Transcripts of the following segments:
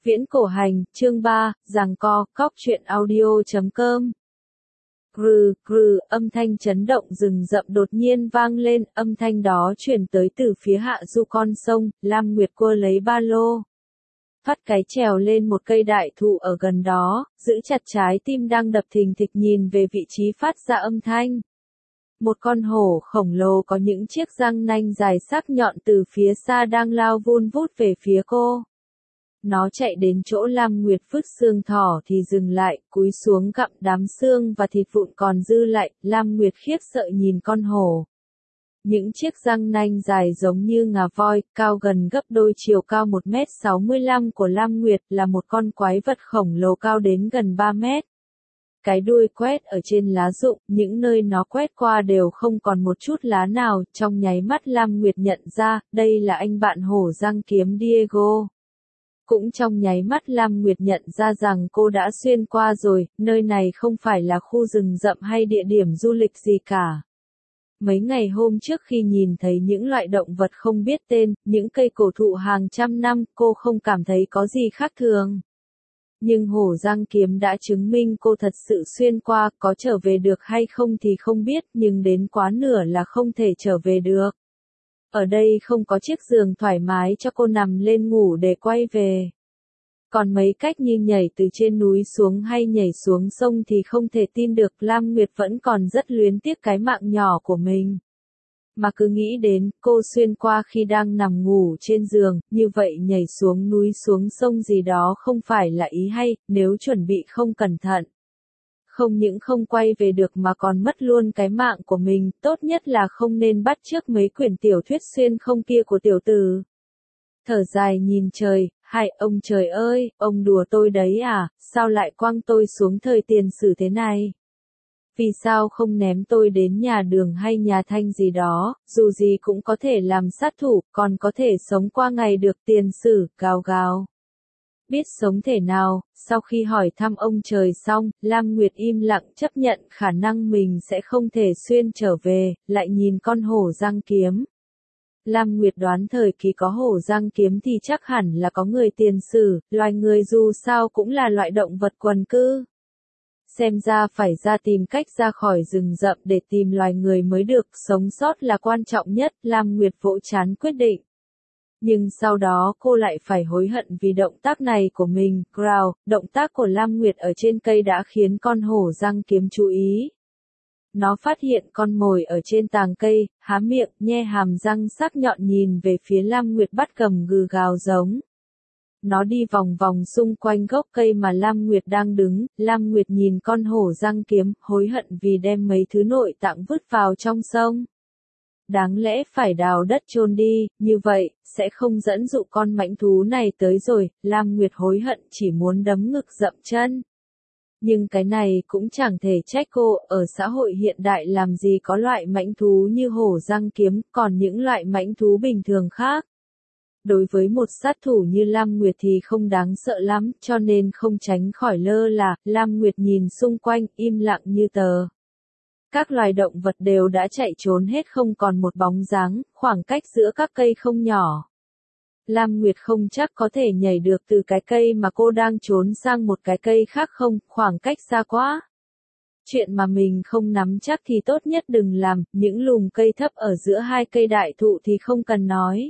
Viễn cổ hành, chương 3, giằng co, cóc truyện audio.com. Grừ, grừ, âm thanh chấn động rừng rậm đột nhiên vang lên, âm thanh đó truyền tới từ phía hạ du con sông, Lam Nguyệt cua lấy ba lô. Phát cái trèo lên một cây đại thụ ở gần đó, giữ chặt trái tim đang đập thình thịch nhìn về vị trí phát ra âm thanh. Một con hổ khổng lồ có những chiếc răng nanh dài sắc nhọn từ phía xa đang lao vun vút về phía cô. Nó chạy đến chỗ Lam Nguyệt vứt xương thỏ thì dừng lại, cúi xuống gặm đám xương và thịt vụn còn dư lại. Lam Nguyệt khiếp sợ nhìn con hổ. Những chiếc răng nanh dài giống như ngà voi, cao gần gấp đôi chiều cao 1m65 của Lam Nguyệt, là một con quái vật khổng lồ cao đến gần 3 mét. Cái đuôi quét ở trên lá rụng, những nơi nó quét qua đều không còn một chút lá nào. Trong nháy mắt Lam Nguyệt nhận ra, đây là anh bạn hổ răng kiếm Diego. Cũng trong nháy mắt Lam Nguyệt nhận ra rằng cô đã xuyên qua rồi, nơi này không phải là khu rừng rậm hay địa điểm du lịch gì cả. Mấy ngày hôm trước khi nhìn thấy những loại động vật không biết tên, những cây cổ thụ hàng trăm năm, cô không cảm thấy có gì khác thường. Nhưng hổ răng kiếm đã chứng minh cô thật sự xuyên qua, có trở về được hay không thì không biết, nhưng đến quá nửa là không thể trở về được. Ở đây không có chiếc giường thoải mái cho cô nằm lên ngủ để quay về. Còn mấy cách như nhảy từ trên núi xuống hay nhảy xuống sông thì không thể tin được. Lam Nguyệt vẫn còn rất luyến tiếc cái mạng nhỏ của mình. Mà cứ nghĩ đến, cô xuyên qua khi đang nằm ngủ trên giường, như vậy nhảy xuống núi xuống sông gì đó không phải là ý hay, nếu chuẩn bị không cẩn thận. Không những không quay về được mà còn mất luôn cái mạng của mình, tốt nhất là không nên bắt chước mấy quyển tiểu thuyết xuyên không kia của tiểu tử. Thở dài nhìn trời, hại ông trời ơi, ông đùa tôi đấy à, sao lại quăng tôi xuống thời tiền sử thế này? Vì sao không ném tôi đến nhà Đường hay nhà Thanh gì đó, dù gì cũng có thể làm sát thủ, còn có thể sống qua ngày được tiền sử, gào gào. Biết sống thể nào, sau khi hỏi thăm ông trời xong, Lam Nguyệt im lặng chấp nhận khả năng mình sẽ không thể xuyên trở về, lại nhìn con hổ răng kiếm. Lam Nguyệt đoán thời kỳ có hổ răng kiếm thì chắc hẳn là có người tiền sử, loài người dù sao cũng là loại động vật quần cư. Xem ra phải ra tìm cách ra khỏi rừng rậm để tìm loài người mới được, sống sót là quan trọng nhất, Lam Nguyệt vỗ trán quyết định. Nhưng sau đó cô lại phải hối hận vì động tác này của mình. Growl, động tác của Lam Nguyệt ở trên cây đã khiến con hổ răng kiếm chú ý. Nó phát hiện con mồi ở trên tàng cây, há miệng, nhe hàm răng sắc nhọn nhìn về phía Lam Nguyệt bắt cầm gừ gào giống. Nó đi vòng vòng xung quanh gốc cây mà Lam Nguyệt đang đứng. Lam Nguyệt nhìn con hổ răng kiếm, hối hận vì đem mấy thứ nội tạng vứt vào trong sông. Đáng lẽ phải đào đất chôn đi, như vậy, sẽ không dẫn dụ con mãnh thú này tới rồi. Lam Nguyệt hối hận chỉ muốn đấm ngực dậm chân. Nhưng cái này cũng chẳng thể trách cô, ở xã hội hiện đại làm gì có loại mãnh thú như hổ răng kiếm, còn những loại mãnh thú bình thường khác. Đối với một sát thủ như Lam Nguyệt thì không đáng sợ lắm, cho nên không tránh khỏi lơ là. Lam Nguyệt nhìn xung quanh, im lặng như tờ. Các loài động vật đều đã chạy trốn hết không còn một bóng dáng, khoảng cách giữa các cây không nhỏ. Lam Nguyệt không chắc có thể nhảy được từ cái cây mà cô đang trốn sang một cái cây khác không, khoảng cách xa quá. Chuyện mà mình không nắm chắc thì tốt nhất đừng làm, những lùm cây thấp ở giữa hai cây đại thụ thì không cần nói.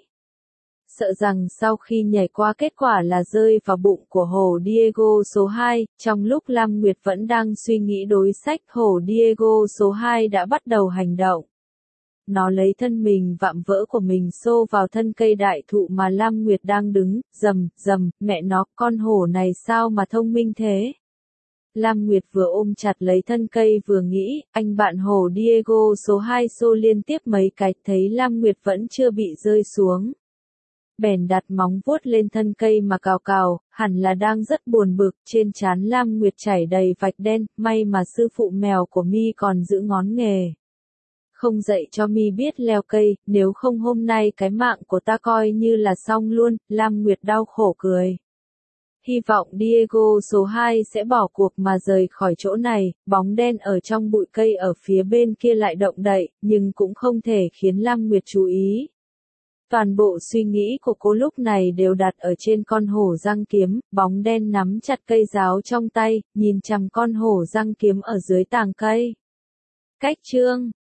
Sợ rằng sau khi nhảy qua kết quả là rơi vào bụng của hổ Diego số 2, trong lúc Lam Nguyệt vẫn đang suy nghĩ đối sách, hổ Diego số 2 đã bắt đầu hành động. Nó lấy thân mình vạm vỡ của mình xô vào thân cây đại thụ mà Lam Nguyệt đang đứng, rầm, rầm, mẹ nó, con hổ này sao mà thông minh thế? Lam Nguyệt vừa ôm chặt lấy thân cây vừa nghĩ, anh bạn hổ Diego số 2 xô liên tiếp mấy cái, thấy Lam Nguyệt vẫn chưa bị rơi xuống. Bèn đặt móng vuốt lên thân cây mà cào cào, hẳn là đang rất buồn bực, trên trán Lam Nguyệt chảy đầy vạch đen, may mà sư phụ mèo của mi còn giữ ngón nghề. Không dạy cho mi biết leo cây, nếu không hôm nay cái mạng của ta coi như là xong luôn. Lam Nguyệt đau khổ cười. Hy vọng Diego số 2 sẽ bỏ cuộc mà rời khỏi chỗ này. Bóng đen ở trong bụi cây ở phía bên kia lại động đậy, nhưng cũng không thể khiến Lam Nguyệt chú ý. Toàn bộ suy nghĩ của cô lúc này đều đặt ở trên con hổ răng kiếm, bóng đen nắm chặt cây giáo trong tay, nhìn chằm con hổ răng kiếm ở dưới tàng cây. Cách chương